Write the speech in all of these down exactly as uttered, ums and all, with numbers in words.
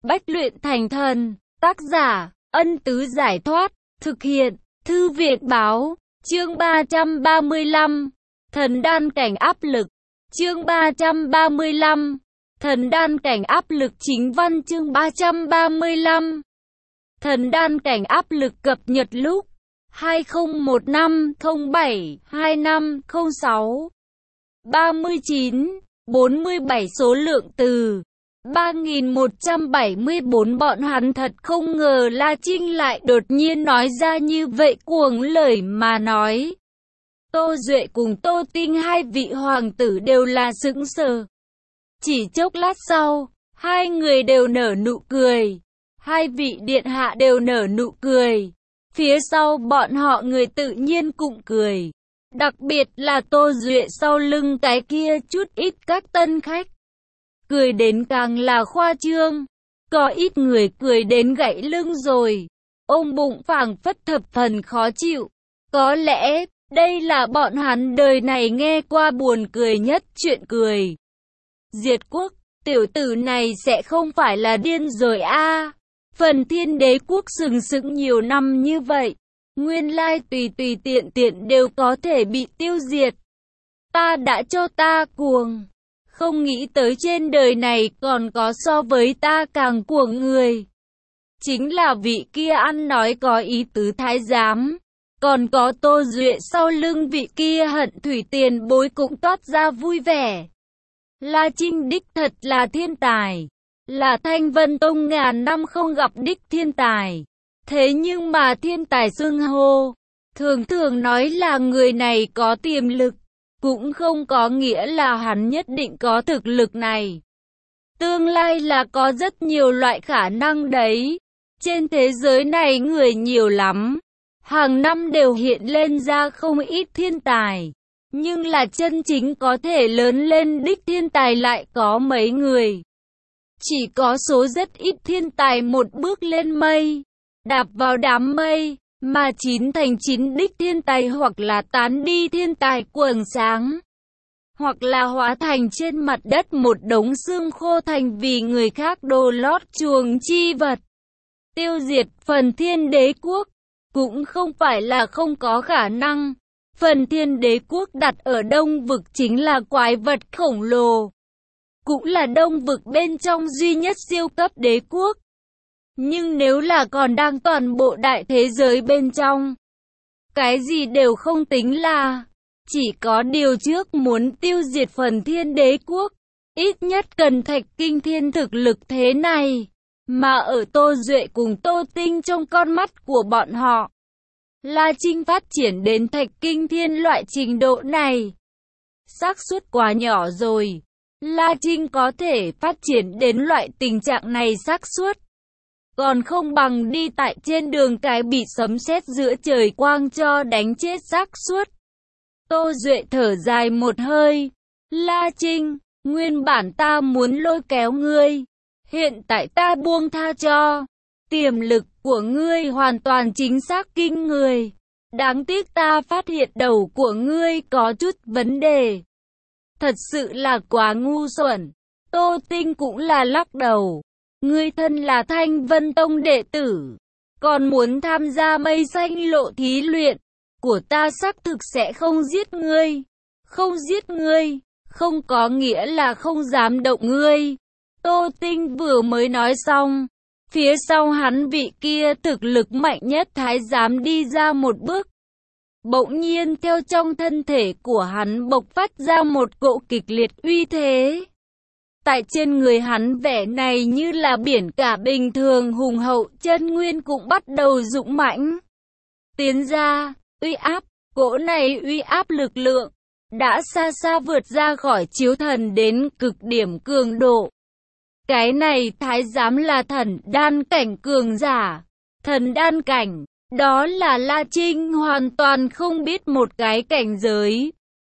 Bách luyện thành thần. Tác giả, Ân Tứ Giải Thoát. Thực hiện, Thư Viện Báo. Chương ba trăm ba mươi lăm. Thần đan cảnh áp lực. Chương ba trăm ba mươi lăm. Thần đan cảnh áp lực. Chính văn chương ba trăm ba mươi lăm. Thần đan cảnh áp lực cập nhật lúc hai không một năm không bảy hai năm không sáu. ba mươi chín, bốn mươi bảy số lượng từ ba nghìn một trăm bảy mươi bốn. Bọn hắn thật không ngờ La Trinh lại đột nhiên nói ra như vậy cuồng lời mà nói. Tô Duệ cùng Tô Tinh hai vị hoàng tử đều là sững sờ. Chỉ chốc lát sau, hai người đều nở nụ cười. Hai vị điện hạ đều nở nụ cười. Phía sau bọn họ người tự nhiên cũng cười. Đặc biệt là Tô Duệ sau lưng cái kia chút ít các tân khách. Cười đến càng là khoa trương. Có ít người cười đến gãy lưng rồi. Ôm bụng phảng phất thập phần khó chịu. Có lẽ, đây là bọn hắn đời này nghe qua buồn cười nhất chuyện cười. Diệt quốc, tiểu tử này sẽ không phải là điên rồi a à. Phần Thiên Đế quốc sừng sững nhiều năm như vậy. Nguyên lai tùy tùy tiện tiện đều có thể bị tiêu diệt. Ta đã cho ta cuồng. Không nghĩ tới trên đời này còn có so với ta càng cuồng người. Chính là vị kia ăn nói có ý tứ thái giám. Còn có Tô Duệ sau lưng vị kia hận thủy tiền bối cũng toát ra vui vẻ. La Trinh đích thật là thiên tài. Là Thanh Vân Tông ngàn năm không gặp đích thiên tài. Thế nhưng mà thiên tài xưng hô, thường thường nói là người này có tiềm lực, cũng không có nghĩa là hắn nhất định có thực lực này. Tương lai là có rất nhiều loại khả năng đấy. Trên thế giới này người nhiều lắm. Hàng năm đều hiện lên ra không ít thiên tài. Nhưng là chân chính có thể lớn lên đích thiên tài lại có mấy người. Chỉ có số rất ít thiên tài một bước lên mây, đạp vào đám mây, mà chín thành chín đích thiên tài hoặc là tán đi thiên tài quầng sáng, hoặc là hóa thành trên mặt đất một đống xương khô thành vì người khác đồ lót chuồng chi vật. Tiêu diệt Phần Thiên Đế quốc, cũng không phải là không có khả năng. Phần Thiên Đế quốc đặt ở Đông Vực chính là quái vật khổng lồ. Cũng là Đông Vực bên trong duy nhất siêu cấp đế quốc. Nhưng nếu là còn đang toàn bộ đại thế giới bên trong, cái gì đều không tính là. Chỉ có điều trước muốn tiêu diệt Phần Thiên Đế quốc, ít nhất cần Thạch Kinh Thiên thực lực thế này. Mà ở Tô Duệ cùng Tô Tinh trong con mắt của bọn họ, La Trinh phát triển đến Thạch Kinh Thiên loại trình độ này, xác suất quá nhỏ rồi. La Trinh có thể phát triển đến loại tình trạng này xác suất còn không bằng đi tại trên đường cái bị sấm sét giữa trời quang cho đánh chết xác suất. Tô Duệ thở dài một hơi. La Trinh, nguyên bản ta muốn lôi kéo ngươi. Hiện tại ta buông tha cho. Tiềm lực của ngươi hoàn toàn chính xác kinh người. Đáng tiếc ta phát hiện đầu của ngươi có chút vấn đề. Thật sự là quá ngu xuẩn. Tô Tinh cũng là lắc đầu. Ngươi thân là Thanh Vân Tông đệ tử, còn muốn tham gia mây xanh lộ thí luyện. Của ta xác thực sẽ không giết ngươi. Không giết ngươi, không có nghĩa là không dám động ngươi. Tô Tinh vừa mới nói xong, phía sau hắn vị kia thực lực mạnh nhất thái giám đi ra một bước. Bỗng nhiên theo trong thân thể của hắn bộc phát ra một cỗ kịch liệt uy thế. Tại trên người hắn vẻ này như là biển cả bình thường hùng hậu, chân nguyên cũng bắt đầu dũng mãnh tiến ra, uy áp, cỗ này uy áp lực lượng, đã xa xa vượt ra khỏi chiếu thần đến cực điểm cường độ. Cái này thái giám là thần đan cảnh cường giả, thần đan cảnh. Đó là La Trinh hoàn toàn không biết một cái cảnh giới.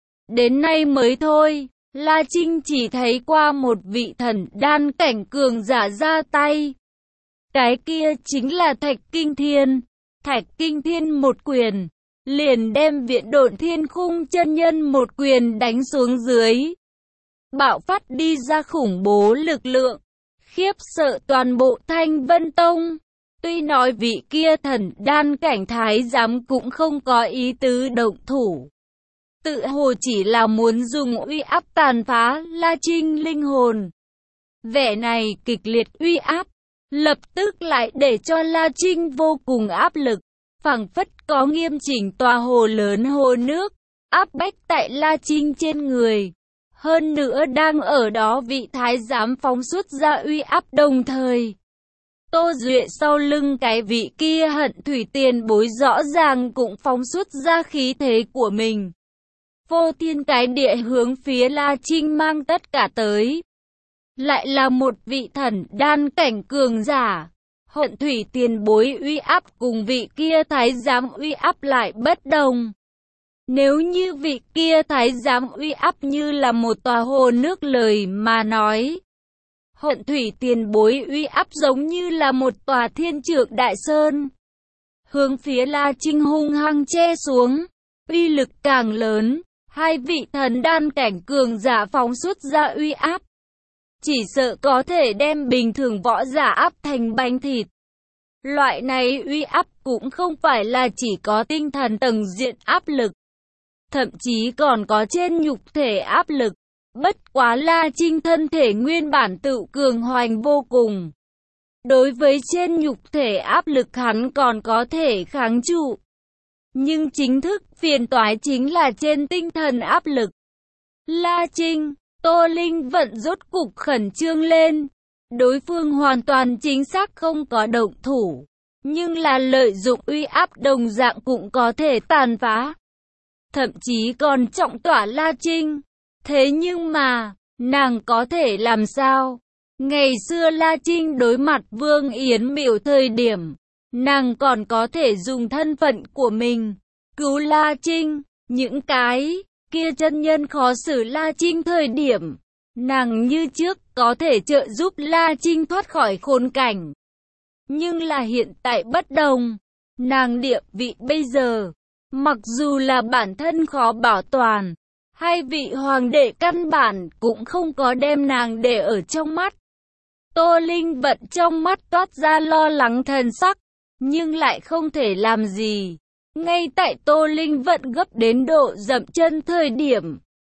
Đến nay mới thôi, La Trinh chỉ thấy qua một vị thần đan cảnh cường giả ra tay. Cái kia chính là Thạch Kinh Thiên. Thạch Kinh Thiên một quyền, liền đem Viễn Độn Thiên Khung chân nhân một quyền đánh xuống dưới. Bạo phát đi ra khủng bố lực lượng. khiếp sợ toàn bộ Thanh Vân Tông. Tuy nói vị kia thần đan cảnh thái giám cũng không có ý tứ động thủ, tự hồ chỉ là muốn dùng uy áp tàn phá La Trinh linh hồn. Vẻ này kịch liệt uy áp, lập tức lại để cho La Trinh vô cùng áp lực, phảng phất có nghiêm chỉnh tòa hồ lớn hồ nước, áp bách tại La Trinh trên người. Hơn nữa đang ở đó vị thái giám phóng xuất ra uy áp đồng thời. Tô Duệ sau lưng cái vị kia Hận Thủy tiền bối rõ ràng cũng phóng xuất ra khí thế của mình. Vô thiên cái địa hướng phía La Trinh mang tất cả tới. Lại là một vị thần đan cảnh cường giả. Hận Thủy tiền bối uy áp cùng vị kia thái giám uy áp lại bất đồng. Nếu như vị kia thái giám uy áp như là một tòa hồ nước lời mà nói, Hận Thủy tiền bối uy áp giống như là một tòa thiên trượng đại sơn. Hướng phía La Trinh hung hăng che xuống, uy lực càng lớn, hai vị thần đan cảnh cường giả phóng xuất ra uy áp. Chỉ sợ có thể đem bình thường võ giả áp thành bánh thịt. Loại này uy áp cũng không phải là chỉ có tinh thần tầng diện áp lực, thậm chí còn có trên nhục thể áp lực. Bất quá La Trinh thân thể nguyên bản tự cường hoành vô cùng. Đối với trên nhục thể áp lực hắn còn có thể kháng trụ. Nhưng chính thức phiền toái chính là trên tinh thần áp lực. La Trinh, Tô Linh Vận rốt cục khẩn trương lên. Đối phương hoàn toàn chính xác không có động thủ, nhưng là lợi dụng uy áp đồng dạng cũng có thể tàn phá, thậm chí còn trọng tỏa La Trinh. Thế nhưng mà, nàng có thể làm sao? Ngày xưa La Trinh đối mặt Vương Yến Miểu thời điểm, nàng còn có thể dùng thân phận của mình cứu La Trinh. Những cái kia chân nhân khó xử La Trinh thời điểm, nàng như trước có thể trợ giúp La Trinh thoát khỏi khốn cảnh. Nhưng là hiện tại bất đồng, nàng địa vị bây giờ, mặc dù là bản thân khó bảo toàn, hai vị hoàng đệ căn bản cũng không có đem nàng để ở trong mắt. Tô Linh Vận trong mắt toát ra lo lắng thần sắc, nhưng lại không thể làm gì. Ngay tại Tô Linh Vận gấp đến độ dậm chân thời điểm,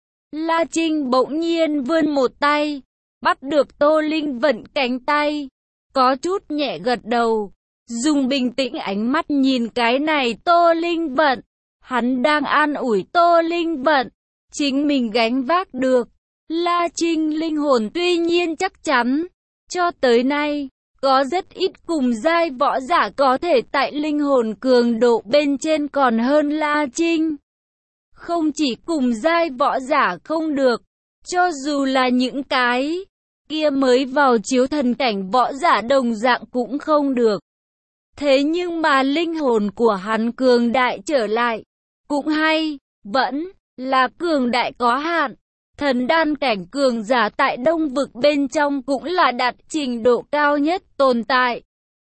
La Trinh bỗng nhiên vươn một tay, bắt được Tô Linh Vận cánh tay, có chút nhẹ gật đầu, dùng bình tĩnh ánh mắt nhìn cái này Tô Linh Vận. Hắn đang an ủi Tô Linh Vận, chính mình gánh vác được. La Trinh linh hồn tuy nhiên chắc chắn, cho tới nay, có rất ít cùng giai võ giả có thể tại linh hồn cường độ bên trên còn hơn La Trinh. Không chỉ cùng giai võ giả không được, cho dù là những cái kia mới vào chiếu thần cảnh võ giả đồng dạng cũng không được. Thế nhưng mà linh hồn của hắn cường đại trở lại, cũng hay, vẫn là cường đại có hạn. Thần đan cảnh cường giả tại đông vực bên trong cũng là đạt trình độ cao nhất tồn tại.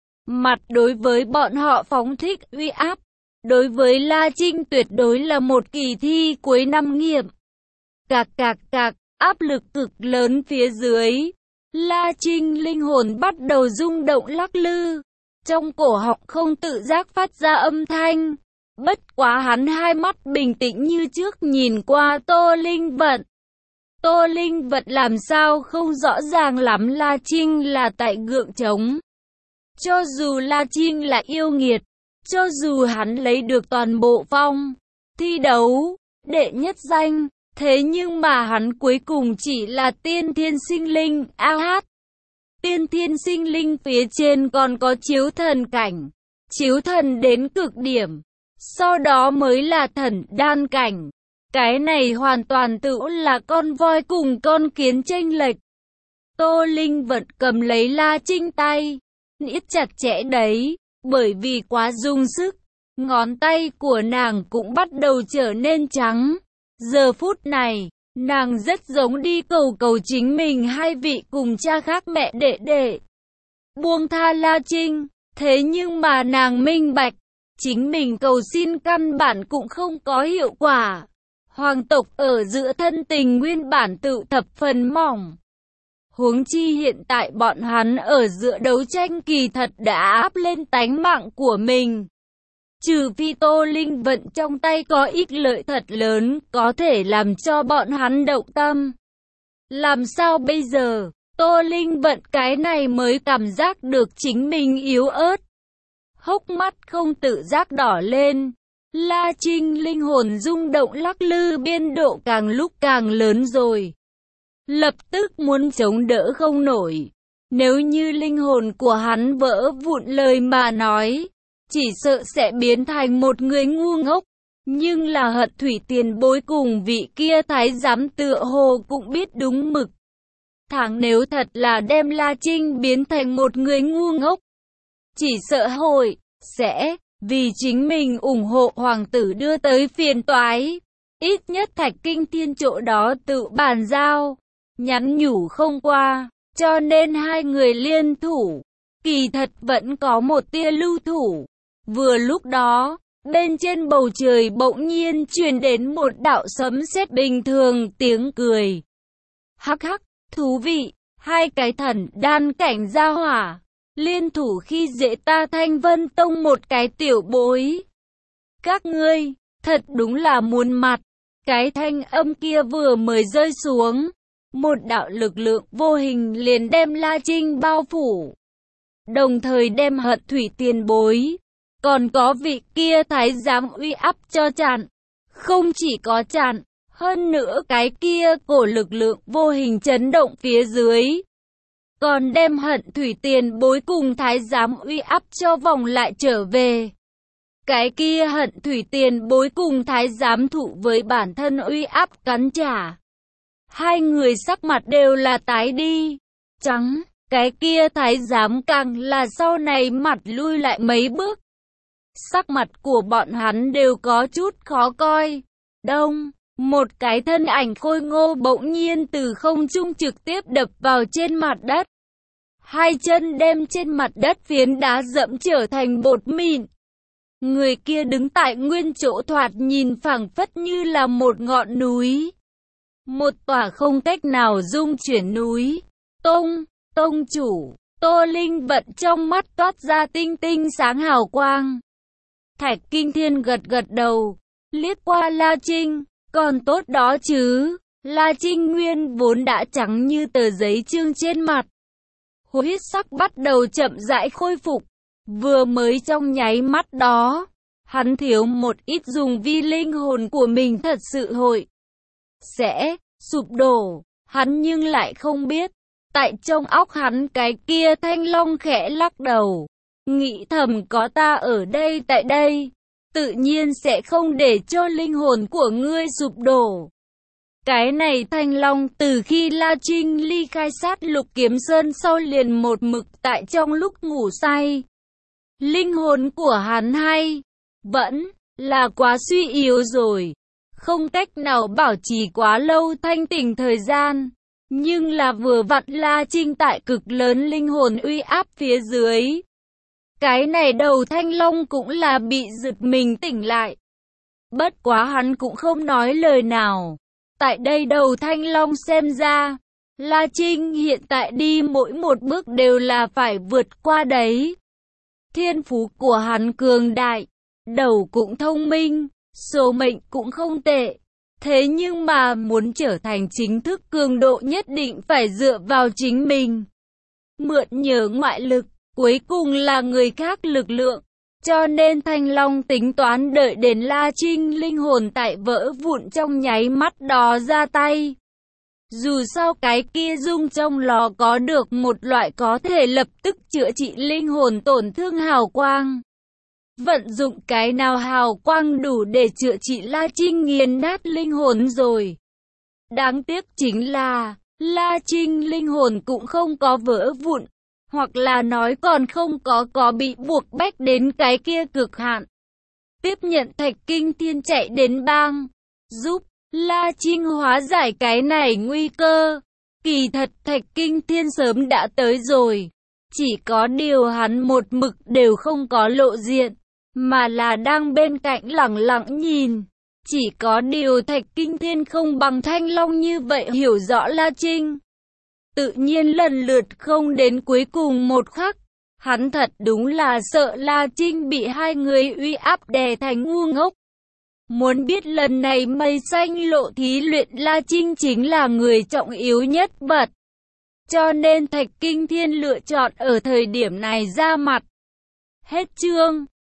Mặt đối với bọn họ phóng thích uy áp, đối với La Trinh tuyệt đối là một kỳ thi cuối năm nghiệm. Cạc cạc cạc, áp lực cực lớn phía dưới, La Trinh linh hồn bắt đầu rung động lắc lư, trong cổ họng không tự giác phát ra âm thanh. Bất quá hắn hai mắt bình tĩnh như trước nhìn qua Tô Linh Vận. Tô Linh Vận làm sao không rõ ràng lắm La Trinh là tại gượng trống. Cho dù La Trinh là yêu nghiệt, cho dù hắn lấy được toàn bộ phong thi đấu đệ nhất danh, thế nhưng mà hắn cuối cùng chỉ là tiên thiên sinh linh. A hát, tiên thiên sinh linh phía trên còn có chiếu thần cảnh, chiếu thần đến cực điểm, sau đó mới là thần đan cảnh. Cái này hoàn toàn tự là con voi cùng con kiến chênh lệch. Tô Linh Vận cầm lấy La Trinh tay, niết chặt chẽ đấy, bởi vì quá dùng sức, ngón tay của nàng cũng bắt đầu trở nên trắng. Giờ phút này, nàng rất giống đi cầu cầu chính mình hai vị cùng cha khác mẹ đệ đệ buông tha La Trinh, thế nhưng mà nàng minh bạch, chính mình cầu xin căn bản cũng không có hiệu quả. Hoàng tộc ở giữa thân tình nguyên bản tự thập phần mỏng. Huống chi hiện tại bọn hắn ở giữa đấu tranh kỳ thật đã áp lên tánh mạng của mình. Trừ phi Tô Linh Vận trong tay có ích lợi thật lớn, có thể làm cho bọn hắn động tâm. Làm sao bây giờ? Tô Linh Vận cái này mới cảm giác được chính mình yếu ớt. Hốc mắt không tự giác đỏ lên. La Trinh linh hồn rung động lắc lư biên độ càng lúc càng lớn rồi. Lập tức muốn chống đỡ không nổi. Nếu như linh hồn của hắn vỡ vụn lời mà nói, chỉ sợ sẽ biến thành một người ngu ngốc. Nhưng là Hận Thủy tiền bối cùng vị kia thái giám tựa hồ cũng biết đúng mực. Thằng nếu thật là đem La Trinh biến thành một người ngu ngốc, chỉ sợ hội sẽ vì chính mình ủng hộ hoàng tử đưa tới phiền toái. Ít nhất Thạch Kinh Thiên chỗ đó tự bàn giao, nhắn nhủ không qua, cho nên hai người liên thủ. Kỳ thật vẫn có một tia lưu thủ. Vừa lúc đó, bên trên bầu trời bỗng nhiên truyền đến một đạo sấm sét bình thường tiếng cười. Hắc hắc, thú vị, hai cái thần đan cảnh gia hỏa, liên thủ khi dễ ta Thanh Vân Tông một cái tiểu bối. Các ngươi, thật đúng là muốn mặt. Cái thanh âm kia vừa mới rơi xuống, một đạo lực lượng vô hình liền đem La Trinh bao phủ, đồng thời đem Hận Thủy tiền bối, còn có vị kia thái giám uy áp cho chặn. Không chỉ có chặn, hơn nữa cái kia cổ lực lượng vô hình chấn động phía dưới, còn đem Hận Thủy tiền bối cùng thái giám uy áp cho vòng lại trở về. Cái kia Hận Thủy tiền bối cùng thái giám thụ với bản thân uy áp cắn trả. Hai người sắc mặt đều là tái đi, trắng, cái kia thái giám càng là sau này mặt lui lại mấy bước. Sắc mặt của bọn hắn đều có chút khó coi. Đông, một cái thân ảnh khôi ngô bỗng nhiên từ không trung trực tiếp đập vào trên mặt đất. Hai chân đem trên mặt đất phiến đá dẫm trở thành bột mịn. Người kia đứng tại nguyên chỗ thoạt nhìn phảng phất như là một ngọn núi. Một tòa không cách nào dung chuyển núi. Tông, tông chủ, Tô Linh Vận trong mắt toát ra tinh tinh sáng hào quang. Thạch Kinh Thiên gật gật đầu, liếc qua La Trinh, còn tốt đó chứ. La Trinh nguyên vốn đã trắng như tờ giấy trương trên mặt. Huyết sắc bắt đầu chậm rãi khôi phục. Vừa mới trong nháy mắt đó, hắn thiếu một ít dùng vi linh hồn của mình thật sự hội sẽ sụp đổ. Hắn nhưng lại không biết, tại trong óc hắn cái kia thanh long khẽ lắc đầu, nghĩ thầm có ta ở đây tại đây, tự nhiên sẽ không để cho linh hồn của ngươi sụp đổ. Cái này thanh long từ khi La Trinh ly khai sát Lục Kiếm Sơn sau liền một mực tại trong lúc ngủ say. Linh hồn của hắn hay vẫn là quá suy yếu rồi, không cách nào bảo trì quá lâu thanh tỉnh thời gian. Nhưng là vừa vặn La Trinh tại cực lớn linh hồn uy áp phía dưới, cái này đầu thanh long cũng là bị giật mình tỉnh lại. Bất quá hắn cũng không nói lời nào. Tại đây đầu thanh long xem ra, La Trinh hiện tại đi mỗi một bước đều là phải vượt qua đấy. Thiên phú của hắn cường đại, đầu cũng thông minh, số mệnh cũng không tệ. Thế nhưng mà muốn trở thành chính thức cường độ nhất định phải dựa vào chính mình. Mượn nhờ ngoại lực, cuối cùng là người khác lực lượng. Cho nên Thanh Long tính toán đợi đến La Trinh linh hồn tại vỡ vụn trong nháy mắt đó ra tay. Dù sao cái kia dung trong lò có được một loại có thể lập tức chữa trị linh hồn tổn thương hào quang. Vận dụng cái nào hào quang đủ để chữa trị La Trinh nghiền nát linh hồn rồi. Đáng tiếc chính là, La Trinh linh hồn cũng không có vỡ vụn, hoặc là nói còn không có có bị buộc bách đến cái kia cực hạn. Tiếp nhận Thạch Kinh Thiên chạy đến bang, giúp La Trinh hóa giải cái này nguy cơ. Kỳ thật Thạch Kinh Thiên sớm đã tới rồi, chỉ có điều hắn một mực đều không có lộ diện, mà là đang bên cạnh lẳng lặng nhìn. Chỉ có điều Thạch Kinh Thiên không bằng Thanh Long như vậy hiểu rõ La Trinh. tự nhiên lần lượt không đến cuối cùng một khắc. Hắn thật đúng là sợ La Trinh bị hai người uy áp đè thành ngu ngốc. Muốn biết lần này mây xanh lộ thí luyện La Trinh chính là người trọng yếu nhất bật. Cho nên Thạch Kinh Thiên lựa chọn ở thời điểm này ra mặt. Hết chương.